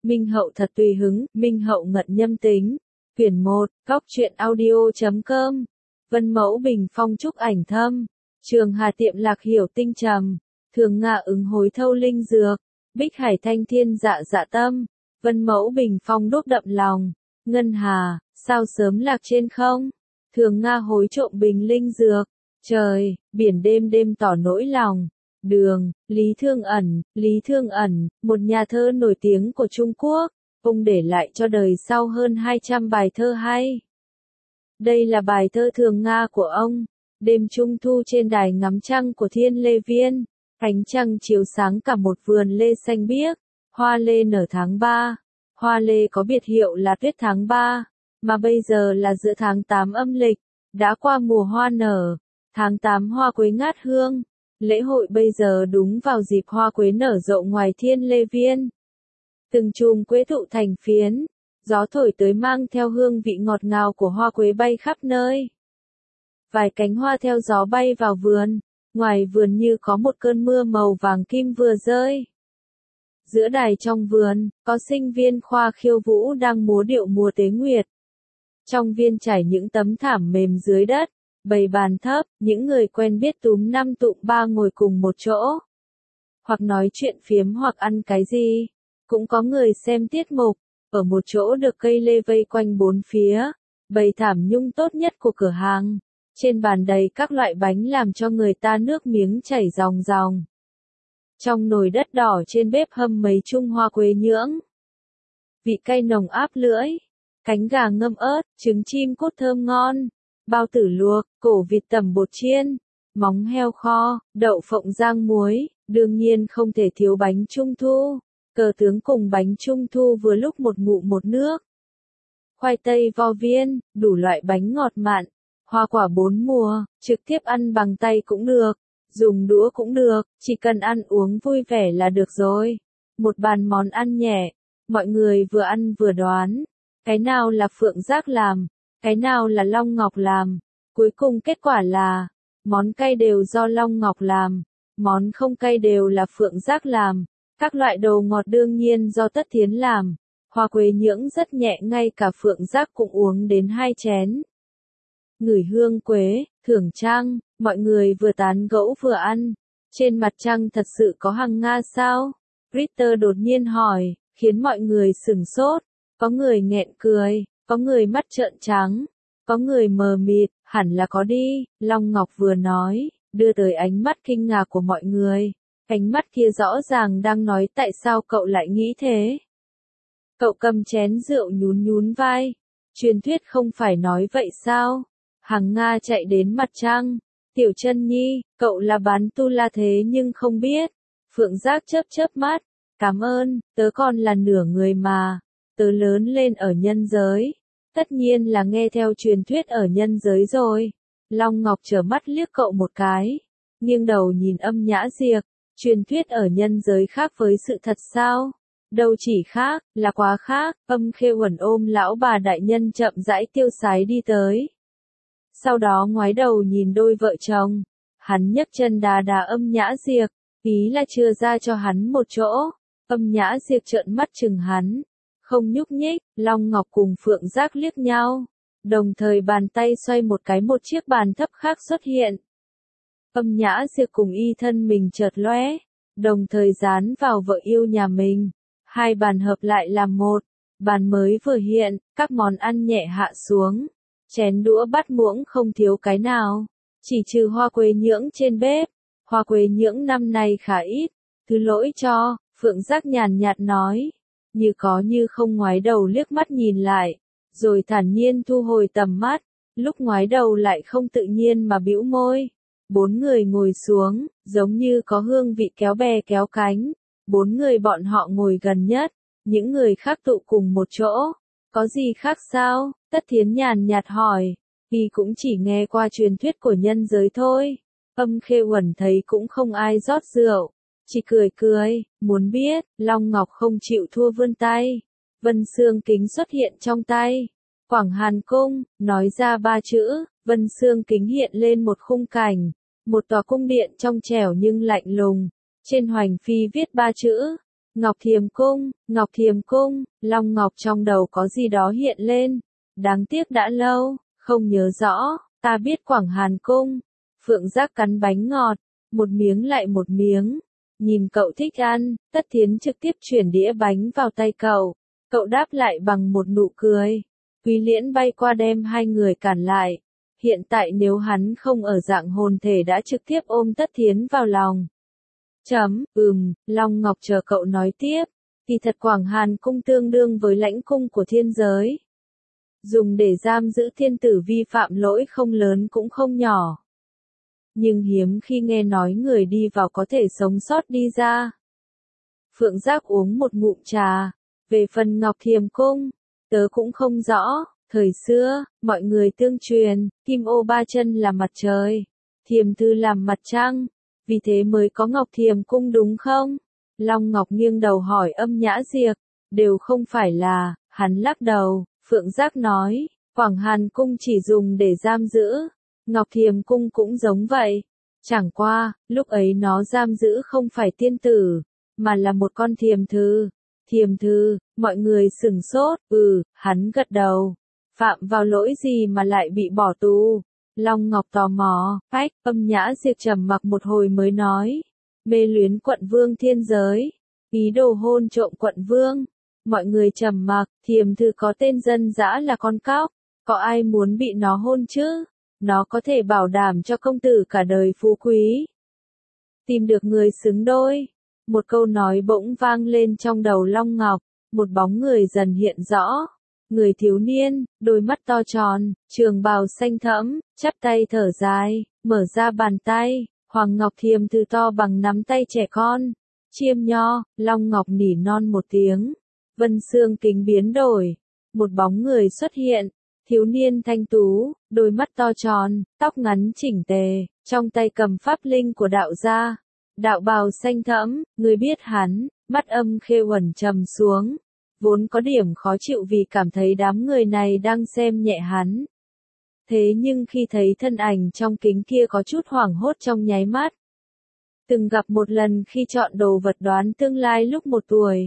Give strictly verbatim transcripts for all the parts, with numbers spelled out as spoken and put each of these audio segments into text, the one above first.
Minh Hậu thật tùy hứng, Minh Hậu ngận nhâm tính. Quyển một, Góc truyện audio chấm com. Vân mẫu bình phong trúc ảnh thâm. Trường Hà tiệm lạc hiểu tinh trầm. Thường ngạ ứng hối thâu linh dược. Bích hải thanh thiên dạ dạ tâm. Vân mẫu bình phong đốt đậm lòng. Ngân hà, sao sớm lạc trên không? Thường nga hối trộm bình linh dược. Trời, biển đêm đêm tỏ nỗi lòng. Đường, Lý Thương Ẩn, Lý Thương Ẩn, một nhà thơ nổi tiếng của Trung Quốc, ông để lại cho đời sau hơn hai trăm bài thơ hay. Đây là bài thơ Thường Nga của ông. Đêm trung thu trên đài ngắm trăng của Thiên Lê Viên, ánh trăng chiếu sáng cả một vườn lê xanh biếc, hoa lê nở tháng ba. Hoa lê có biệt hiệu là tuyết tháng ba, mà bây giờ là giữa tháng tám âm lịch, đã qua mùa hoa nở, tháng tám hoa quế ngát hương. Lễ hội bây giờ đúng vào dịp hoa quế nở rộ ngoài Thiên Lê Viên. Từng chùm quế thụ thành phiến, gió thổi tới mang theo hương vị ngọt ngào của hoa quế bay khắp nơi. Vài cánh hoa theo gió bay vào vườn, ngoài vườn như có một cơn mưa màu vàng kim vừa rơi. Giữa đài trong vườn, có sinh viên khoa khiêu vũ đang múa điệu mùa tế nguyệt. Trong viên trải những tấm thảm mềm dưới đất, bày bàn thấp, những người quen biết túm năm tụm ba ngồi cùng một chỗ. Hoặc nói chuyện phiếm hoặc ăn cái gì. Cũng có người xem tiết mục, ở một chỗ được cây lê vây quanh bốn phía, bày thảm nhung tốt nhất của cửa hàng. Trên bàn đầy các loại bánh làm cho người ta nước miếng chảy ròng ròng. Trong nồi đất đỏ trên bếp hâm mấy chung hoa quế nhưỡng. Vị cay nồng áp lưỡi, cánh gà ngâm ớt, trứng chim cốt thơm ngon, bao tử luộc, cổ vịt tẩm bột chiên, móng heo kho, đậu phộng rang muối, đương nhiên không thể thiếu bánh trung thu. Cờ tướng cùng bánh trung thu vừa lúc một ngụm một nước. Khoai tây vo viên, đủ loại bánh ngọt mặn, hoa quả bốn mùa, trực tiếp ăn bằng tay cũng được. Dùng đũa cũng được, chỉ cần ăn uống vui vẻ là được rồi. Một bàn món ăn nhẹ, mọi người vừa ăn vừa đoán. Cái nào là Phượng Giác làm, cái nào là Long Ngọc làm. Cuối cùng kết quả là, món cay đều do Long Ngọc làm, món không cay đều là Phượng Giác làm. Các loại đồ ngọt đương nhiên do Tất Thiến làm. Hoa quế nhưỡng rất nhẹ, ngay cả Phượng Giác cũng uống đến hai chén. Ngửi hương quế, thưởng trăng, mọi người vừa tán gẫu vừa ăn. Trên mặt trăng thật sự có hằng nga sao? Ritter đột nhiên hỏi, khiến mọi người sửng sốt. Có người nghẹn cười, có người mắt trợn trắng, có người mờ mịt, hẳn là có đi. Long Ngọc vừa nói, đưa tới ánh mắt kinh ngạc của mọi người. Ánh mắt kia rõ ràng đang nói tại sao cậu lại nghĩ thế. Cậu cầm chén rượu nhún nhún vai. Truyền thuyết không phải nói vậy sao? Hằng Nga chạy đến mặt trăng. Tiểu Chân Nhi, cậu là bán tu la thế nhưng không biết. Phượng Giác chớp chớp mắt. Cảm ơn, tớ còn là nửa người mà. Tớ lớn lên ở nhân giới. Tất nhiên là nghe theo truyền thuyết ở nhân giới rồi. Long Ngọc trở mắt liếc cậu một cái. Nghiêng đầu nhìn Âm Nhã Diệp. Truyền thuyết ở nhân giới khác với sự thật sao? Đâu chỉ khác, là quá khác. Âm Khê Uẩn ôm lão bà đại nhân chậm rãi tiêu sái đi tới. Sau đó ngoái đầu nhìn đôi vợ chồng. Hắn nhấc chân đá đá Âm Nhã Diệp, ý là chưa ra cho hắn một chỗ. Âm Nhã Diệp trợn mắt chừng hắn, không nhúc nhích. Long Ngọc cùng Phượng Giác liếc nhau, đồng thời bàn tay xoay một cái, một chiếc bàn thấp khác xuất hiện. Âm Nhã Diệp cùng y thân mình chợt lóe, đồng thời dán vào vợ yêu nhà mình. Hai bàn hợp lại làm một, bàn mới vừa hiện, các món ăn nhẹ hạ xuống. Chén đũa bát muỗng không thiếu cái nào, chỉ trừ hoa quế nhưỡng trên bếp. Hoa quế nhưỡng năm nay khá ít, thứ lỗi cho. Phượng Giác nhàn nhạt nói, như có như không ngoái đầu liếc mắt nhìn lại, rồi thản nhiên thu hồi tầm mắt. Lúc ngoái đầu lại không tự nhiên mà bĩu môi. Bốn người ngồi xuống, giống như có hương vị kéo bè kéo cánh. Bốn người bọn họ ngồi gần nhất, những người khác tụ cùng một chỗ. Có gì khác sao? Tất Thiến nhàn nhạt hỏi. Y cũng chỉ nghe qua truyền thuyết của nhân giới thôi. Âm Khê Uẩn thấy cũng không ai rót rượu, chỉ cười cười. Muốn biết, Long Ngọc không chịu thua vươn tay. Vân Xương Kính xuất hiện trong tay. Quảng Hàn Cung, nói ra ba chữ, Vân Xương Kính hiện lên một khung cảnh. Một tòa cung điện trong trẻo nhưng lạnh lùng. Trên hoành phi viết ba chữ, Ngọc Thiềm Cung, Ngọc Thiềm Cung, Long Ngọc trong đầu có gì đó hiện lên. Đáng tiếc đã lâu, không nhớ rõ, ta biết Quảng Hàn Cung. Phượng Giác cắn bánh ngọt, một miếng lại một miếng. Nhìn cậu thích ăn, Tất Thiến trực tiếp chuyển đĩa bánh vào tay cậu. Cậu đáp lại bằng một nụ cười. Quý Liễn bay qua đem hai người cản lại. Hiện tại nếu hắn không ở dạng hồn thể đã trực tiếp ôm Tất Thiến vào lòng. Chấm, ừm, Long Ngọc chờ cậu nói tiếp. Kỳ thật Quảng Hàn Cung tương đương với lãnh cung của thiên giới. Dùng để giam giữ thiên tử vi phạm lỗi không lớn cũng không nhỏ. Nhưng hiếm khi nghe nói người đi vào có thể sống sót đi ra. Phượng Giác uống một ngụm trà. Về phần Ngọc Thiềm Cung, tớ cũng không rõ. Thời xưa, mọi người tương truyền, Kim Ô Ba Chân là mặt trời, Thiềm Thư làm mặt trăng. Vì thế mới có Ngọc Thiềm Cung đúng không? Long Ngọc nghiêng đầu hỏi Âm Nhã Diệp. Đều không phải là, hắn lắc đầu. Phượng Giác nói, Quảng Hàn Cung chỉ dùng để giam giữ. Ngọc Thiềm Cung cũng giống vậy. Chẳng qua, lúc ấy nó giam giữ không phải tiên tử, mà là một con thiềm thư. Thiềm thư, mọi người sửng sốt, ừ, hắn gật đầu. Phạm vào lỗi gì mà lại bị bỏ tù? Long Ngọc tò mò, phách, Âm Nhã Diệp trầm mặc một hồi mới nói. Mê luyến quận vương thiên giới, ý đồ hôn trộm quận vương. Mọi người trầm mặc, thiềm thư có tên dân dã là con cóc, có ai muốn bị nó hôn chứ? Nó có thể bảo đảm cho công tử cả đời phú quý. Tìm được người xứng đôi. Một câu nói bỗng vang lên trong đầu Long Ngọc, một bóng người dần hiện rõ. Người thiếu niên, đôi mắt to tròn, trường bào xanh thẫm, chắp tay thở dài, mở ra bàn tay, Hoàng Ngọc Thiềm thư to bằng nắm tay trẻ con. Chiêm nho, Long Ngọc nỉ non một tiếng. Vân xương kính biến đổi. Một bóng người xuất hiện. Thiếu niên thanh tú, đôi mắt to tròn, tóc ngắn chỉnh tề, trong tay cầm pháp linh của đạo gia. Đạo bào xanh thẫm, người biết hắn, mắt Âm Khê Uẩn trầm xuống. Vốn có điểm khó chịu vì cảm thấy đám người này đang xem nhẹ hắn. Thế nhưng khi thấy thân ảnh trong kính kia có chút hoảng hốt trong nháy mắt. Từng gặp một lần khi chọn đồ vật đoán tương lai lúc một tuổi.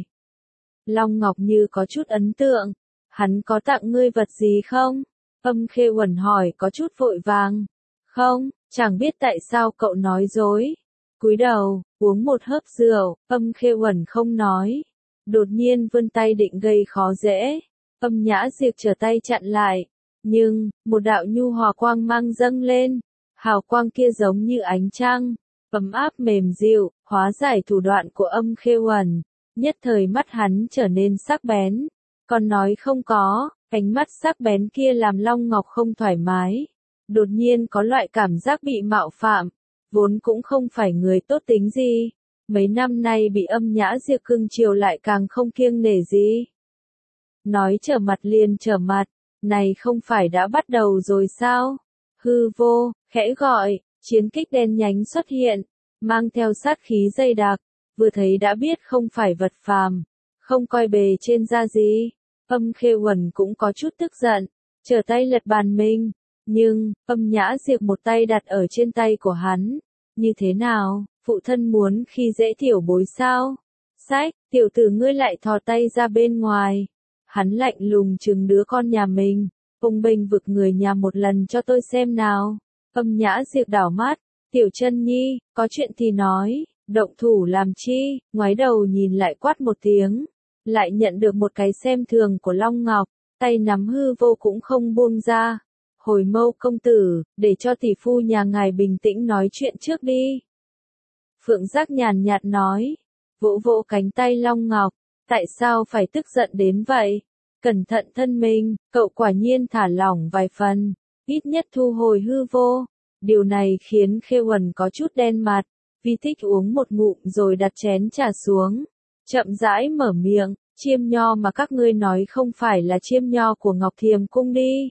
Long Ngọc như có chút ấn tượng. Hắn có tặng ngươi vật gì không? Âm Khê Uẩn hỏi có chút vội vàng. Không, chẳng biết tại sao cậu nói dối. Cúi đầu, uống một hớp rượu, Âm Khê Uẩn không nói. Đột nhiên vươn tay định gây khó dễ. Âm Nhã Diệp trở tay chặn lại. Nhưng, một đạo nhu hòa quang mang dâng lên. Hào quang kia giống như ánh trăng. Ấm áp mềm dịu, hóa giải thủ đoạn của Âm Khê Uẩn. Nhất thời mắt hắn trở nên sắc bén. Còn nói không có, ánh mắt sắc bén kia làm Long Ngọc không thoải mái. Đột nhiên có loại cảm giác bị mạo phạm. Vốn cũng không phải người tốt tính gì. Mấy năm nay bị Âm Nhã Diệp cưng chiều lại càng không kiêng nể gì. Nói trở mặt liền trở mặt, này không phải đã bắt đầu rồi sao? Hư vô, khẽ gọi, chiến kích đen nhánh xuất hiện, mang theo sát khí dày đặc, vừa thấy đã biết không phải vật phàm, không coi bề trên ra gì. Âm Khê Uẩn cũng có chút tức giận, trở tay lật bàn mình, nhưng, Âm Nhã Diệp một tay đặt ở trên tay của hắn. Như thế nào, phụ thân muốn khi dễ tiểu bối sao? Sách, tiểu tử ngươi lại thò tay ra bên ngoài. Hắn lạnh lùng trừng đứa con nhà mình, ông bênh vực người nhà một lần cho tôi xem nào. Âm Nhã Diệp đảo mắt, tiểu chân nhi, có chuyện thì nói, động thủ làm chi, ngoái đầu nhìn lại quát một tiếng. Lại nhận được một cái xem thường của Long Ngọc, tay nắm hư vô cũng không buông ra. Hồi Mâu công tử, để cho tỷ phu nhà ngài bình tĩnh nói chuyện trước đi. Phượng Giác nhàn nhạt nói, vỗ vỗ cánh tay Long Ngọc, tại sao phải tức giận đến vậy? Cẩn thận thân mình, cậu quả nhiên thả lỏng vài phần, ít nhất thu hồi hư vô. Điều này khiến Khê Uẩn có chút đen mặt, Vi Thích uống một ngụm rồi đặt chén trà xuống. Chậm rãi mở miệng, chiêm nho mà các ngươi nói không phải là chiêm nho của Ngọc Thiềm Cung đi.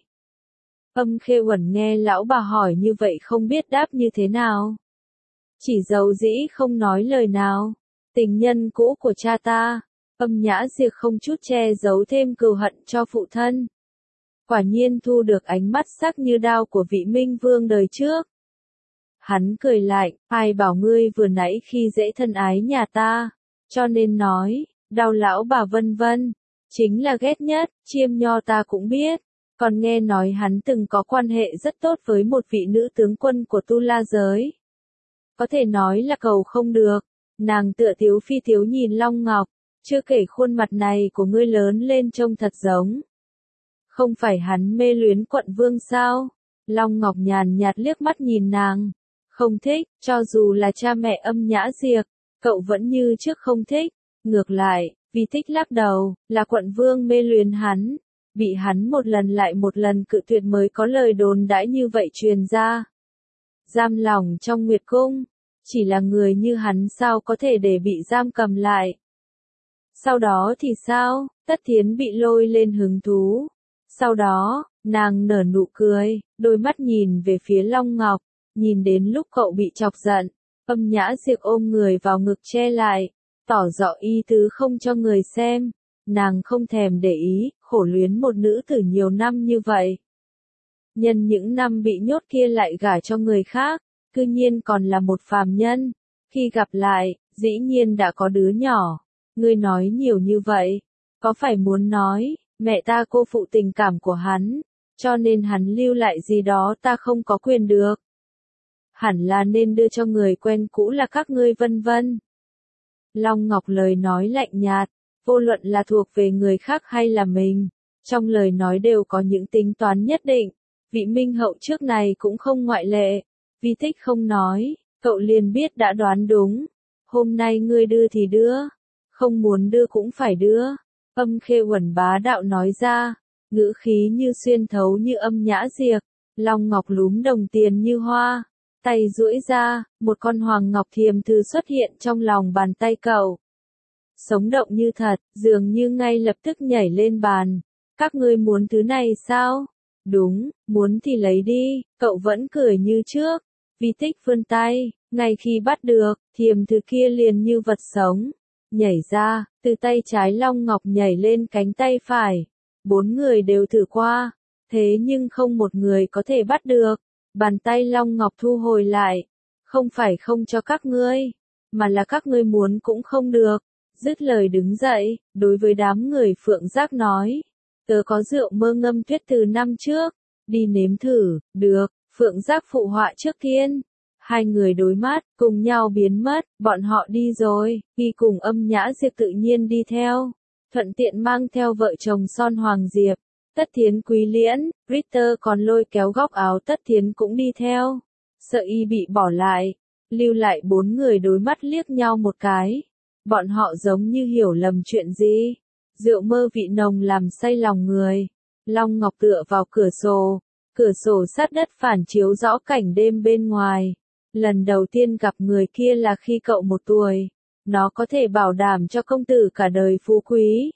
Âm Khê Uẩn nghe lão bà hỏi như vậy không biết đáp như thế nào. Chỉ giấu dĩ không nói lời nào. Tình nhân cũ của cha ta. Âm Nhã Diệp không chút che giấu thêm cừu hận cho phụ thân. Quả nhiên thu được ánh mắt sắc như đao của vị Minh Vương đời trước. Hắn cười lạnh, ai bảo ngươi vừa nãy khi dễ thân ái nhà ta. cho nên nói, đau lão bà vân vân, chính là ghét nhất, Chiêm Nho ta cũng biết, còn nghe nói hắn từng có quan hệ rất tốt với một vị nữ tướng quân của Tu La giới. Có thể nói là cầu không được, nàng tựa tiếu phi tiếu nhìn Long Ngọc, chưa kể khuôn mặt này của ngươi lớn lên trông thật giống. Không phải hắn mê luyến quận vương sao? Long Ngọc nhàn nhạt liếc mắt nhìn nàng. Không thích, cho dù là cha mẹ Âm Nhã Diệp, cậu vẫn như trước không thích. Ngược lại, vì thích lắc đầu, là quận vương mê luyến hắn. Bị hắn một lần lại một lần cự tuyệt mới có lời đồn đãi như vậy truyền ra. Giam lòng trong Nguyệt Cung, chỉ là người như hắn sao có thể để bị giam cầm lại. Sau đó thì sao? Tất Thiến bị lôi lên hứng thú. Sau đó, nàng nở nụ cười, đôi mắt nhìn về phía Long Ngọc, nhìn đến lúc cậu bị chọc giận, Âm Nhã Diệp ôm người vào ngực che lại, tỏ rõ ý tứ không cho người xem. Nàng không thèm để ý, khổ luyến một nữ tử nhiều năm như vậy. Nhân những năm bị nhốt kia lại gả cho người khác, cư nhiên còn là một phàm nhân. Khi gặp lại, dĩ nhiên đã có đứa nhỏ. Ngươi nói nhiều như vậy, có phải muốn nói, mẹ ta cô phụ tình cảm của hắn, cho nên hắn lưu lại gì đó ta không có quyền được. Hẳn là nên đưa cho người quen cũ là các ngươi vân vân. Long Ngọc lời nói lạnh nhạt, vô luận là thuộc về người khác hay là mình, trong lời nói đều có những tính toán nhất định. Vị minh hậu trước này cũng không ngoại lệ, vì thích không nói, cậu liền biết đã đoán đúng. Hôm nay ngươi đưa thì đưa, không muốn đưa cũng phải đưa. Âm Khê Uẩn bá đạo nói ra, ngữ khí như xuyên thấu như Âm Nhã Diệp. Long Ngọc lúm đồng tiền như hoa, tay duỗi ra, một con hoàng ngọc thiềm thư xuất hiện trong lòng bàn tay cậu. Sống động như thật, dường như ngay lập tức nhảy lên bàn. Các ngươi muốn thứ này sao? Đúng, muốn thì lấy đi, cậu vẫn cười như trước. Vi Tích vươn tay, ngay khi bắt được, thiềm thư kia liền như vật sống. Nhảy ra, từ tay trái Long Ngọc nhảy lên cánh tay phải. Bốn người đều thử qua, thế nhưng không một người có thể bắt được. Bàn tay Long Ngọc thu hồi lại. Không phải không cho các ngươi, mà là các ngươi muốn cũng không được. Dứt lời đứng dậy, đối với đám người Phượng Giác nói. Tớ có rượu mơ ngâm tuyết từ năm trước, đi nếm thử, được, Phượng Giác phụ họa trước tiên. Hai người đối mắt, cùng nhau biến mất, bọn họ đi rồi, khi cùng Âm Nhã Diệp tự nhiên đi theo, thuận tiện mang theo vợ chồng Son Hoàng Diệp, Tất Thiến Quý Liễn, Ritter còn lôi kéo góc áo Tất Thiến cũng đi theo, sợ y bị bỏ lại, lưu lại bốn người đối mắt liếc nhau một cái, bọn họ giống như hiểu lầm chuyện gì, rượu mơ vị nồng làm say lòng người, Long Ngọc tựa vào cửa sổ, cửa sổ sát đất phản chiếu rõ cảnh đêm bên ngoài. Lần đầu tiên gặp người kia là khi cậu một tuổi, nó có thể bảo đảm cho công tử cả đời phú quý.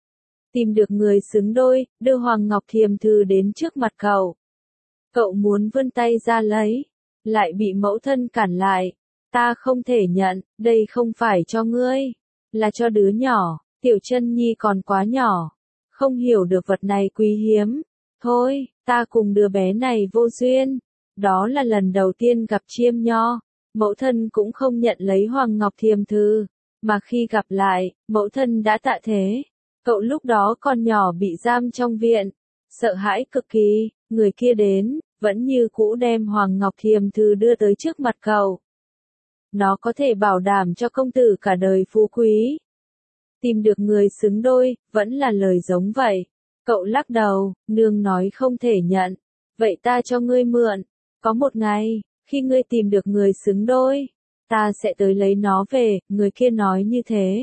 Tìm được người xứng đôi, đưa Hoàng Ngọc Thiềm thư đến trước mặt cậu. Cậu muốn vươn tay ra lấy, lại bị mẫu thân cản lại. Ta không thể nhận, đây không phải cho ngươi, là cho đứa nhỏ, Tiểu Chân Nhi còn quá nhỏ, không hiểu được vật này quý hiếm. Thôi, ta cùng đứa bé này vô duyên. Đó là lần đầu tiên gặp Chiêm Nho, mẫu thân cũng không nhận lấy Hoàng Ngọc Thiềm thư, mà khi gặp lại, mẫu thân đã tạ thế. Cậu lúc đó còn nhỏ bị giam trong viện, sợ hãi cực kỳ, người kia đến, vẫn như cũ đem Hoàng Ngọc Thiềm thư đưa tới trước mặt cậu. Nó có thể bảo đảm cho công tử cả đời phú quý. Tìm được người xứng đôi, vẫn là lời giống vậy. Cậu lắc đầu, nương nói không thể nhận, vậy ta cho ngươi mượn. Có một ngày, khi ngươi tìm được người xứng đôi, ta sẽ tới lấy nó về, người kia nói như thế.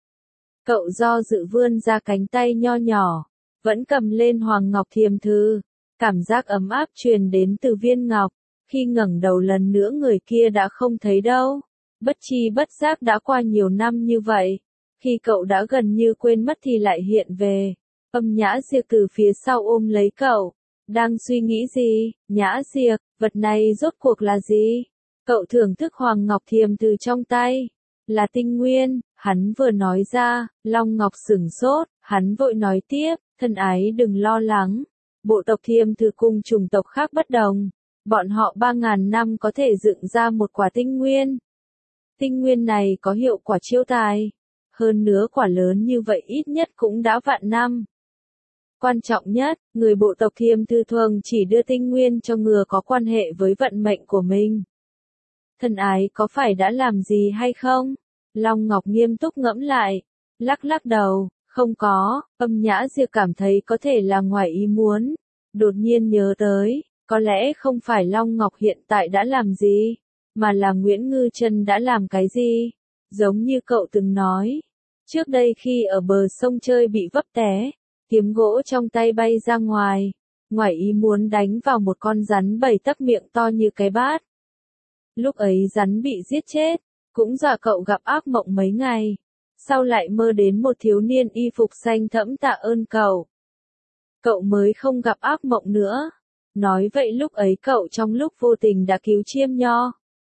Cậu do dự vươn ra cánh tay nho nhỏ, vẫn cầm lên Hoàng Ngọc Thiềm thư, cảm giác ấm áp truyền đến từ viên ngọc, khi ngẩng đầu lần nữa người kia đã không thấy đâu. Bất chi bất giác đã qua nhiều năm như vậy, khi cậu đã gần như quên mất thì lại hiện về. Âm Nhã Diệp từ phía sau ôm lấy cậu. Đang suy nghĩ gì, Nhã Diệp, vật này rốt cuộc là gì? Cậu thưởng thức Hoàng Ngọc Thiềm thư trong tay. Là tinh nguyên, hắn vừa nói ra, Long Ngọc sửng sốt, hắn vội nói tiếp, thân ái đừng lo lắng. Bộ tộc Thiềm thư cùng chủng tộc khác bất đồng. Bọn họ ba ngàn năm có thể dựng ra một quả tinh nguyên. Tinh nguyên này có hiệu quả chiêu tài. hơn nữa quả lớn như vậy ít nhất cũng đã vạn năm. Quan trọng nhất, người bộ tộc Thiêm Thư thường chỉ đưa tinh nguyên cho người có quan hệ với vận mệnh của mình. Thân ái có phải đã làm gì hay không? Long Ngọc nghiêm túc ngẫm lại, lắc lắc đầu, không có. Âm Nhã Diệp cảm thấy có thể là ngoài ý muốn, đột nhiên nhớ tới, có lẽ không phải Long Ngọc hiện tại đã làm gì, mà là Nguyễn Ngư Trân đã làm cái gì. Giống như cậu từng nói, trước đây khi ở bờ sông chơi bị vấp té, kiếm gỗ trong tay bay ra ngoài, ngoài ý muốn đánh vào một con rắn bảy tấc miệng to như cái bát. Lúc ấy rắn bị giết chết, cũng dọa cậu gặp ác mộng mấy ngày. Sau lại mơ đến một thiếu niên y phục xanh thẫm tạ ơn cậu. Cậu mới không gặp ác mộng nữa. Nói vậy lúc ấy cậu trong lúc vô tình đã cứu Chiêm Nho.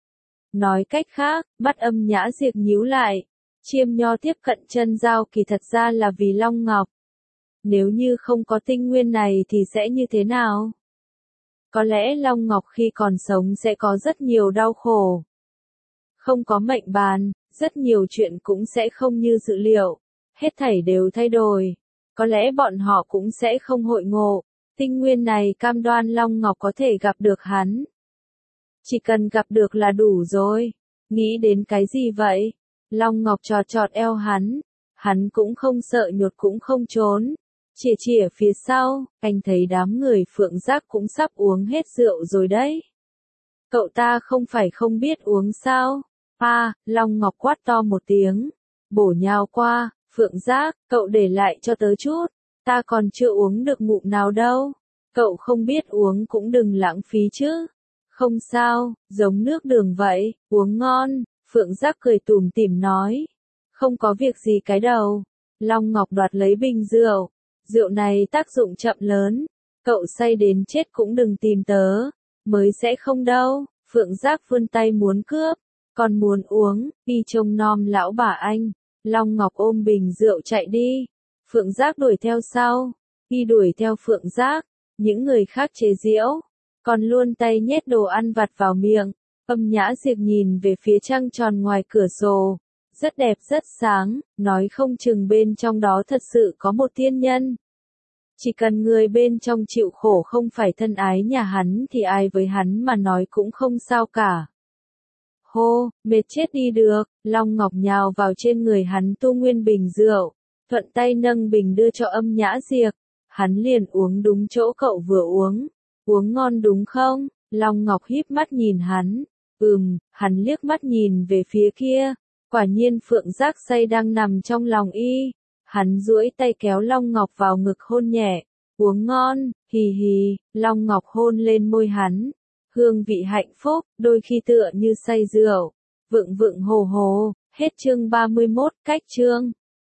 Nói cách khác, mắt Âm Nhã Diệp nhíu lại. Chiêm Nho tiếp cận chân Giao Kỳ thật ra là vì Long Ngọc. Nếu như không có tinh nguyên này thì sẽ như thế nào? Có lẽ Long Ngọc khi còn sống sẽ có rất nhiều đau khổ. Không có mệnh bàn, rất nhiều chuyện cũng sẽ không như dự liệu. Hết thảy đều thay đổi. Có lẽ bọn họ cũng sẽ không hội ngộ. Tinh nguyên này cam đoan Long Ngọc có thể gặp được hắn. Chỉ cần gặp được là đủ rồi. Nghĩ đến cái gì vậy? Long Ngọc trọt trọt eo hắn. Hắn cũng không sợ nhột cũng không trốn. Chìa chìa phía sau, anh thấy đám người Phượng Giác cũng sắp uống hết rượu rồi đấy. Cậu ta không phải không biết uống sao? À, Long Ngọc quát to một tiếng. Bổ nhào qua, Phượng Giác, cậu để lại cho tớ chút. Ta còn chưa uống được ngụm nào đâu. Cậu không biết uống cũng đừng lãng phí chứ. Không sao, giống nước đường vậy, uống ngon. Phượng Giác cười tủm tỉm nói. Không có việc gì cái đầu. Long Ngọc đoạt lấy bình rượu. Rượu này tác dụng chậm lớn. Cậu say đến chết cũng đừng tìm tớ. Mới sẽ không đâu. Phượng Giác vươn tay muốn cướp. Còn muốn uống, đi trông nom lão bà anh. Long Ngọc ôm bình rượu chạy đi. Phượng Giác đuổi theo sau. Đi đuổi theo Phượng Giác. Những người khác chế giễu. Còn luôn tay nhét đồ ăn vặt vào miệng. Âm Nhã Diệp nhìn về phía trăng tròn ngoài cửa sổ. Rất đẹp rất sáng, nói không chừng bên trong đó thật sự có một tiên nhân. Chỉ cần người bên trong chịu khổ không phải thân ái nhà hắn thì ai với hắn mà nói cũng không sao cả. Hô, mệt chết đi được, Long Ngọc nhào vào trên người hắn tu nguyên bình rượu, thuận tay nâng bình đưa cho Âm Nhã Diệp. Hắn liền uống đúng chỗ cậu vừa uống. Uống ngon đúng không? Long Ngọc híp mắt nhìn hắn. Ừm, hắn liếc mắt nhìn về phía kia. Quả nhiên Phượng Giác say đang nằm trong lòng y. Hắn duỗi tay kéo Long Ngọc vào ngực hôn nhẹ. Uống ngon, hì hì, Long Ngọc hôn lên môi hắn. Hương vị hạnh phúc, đôi khi tựa như say rượu. Vựng vựng hồ hồ, hết chương ba mươi mốt, cách chương.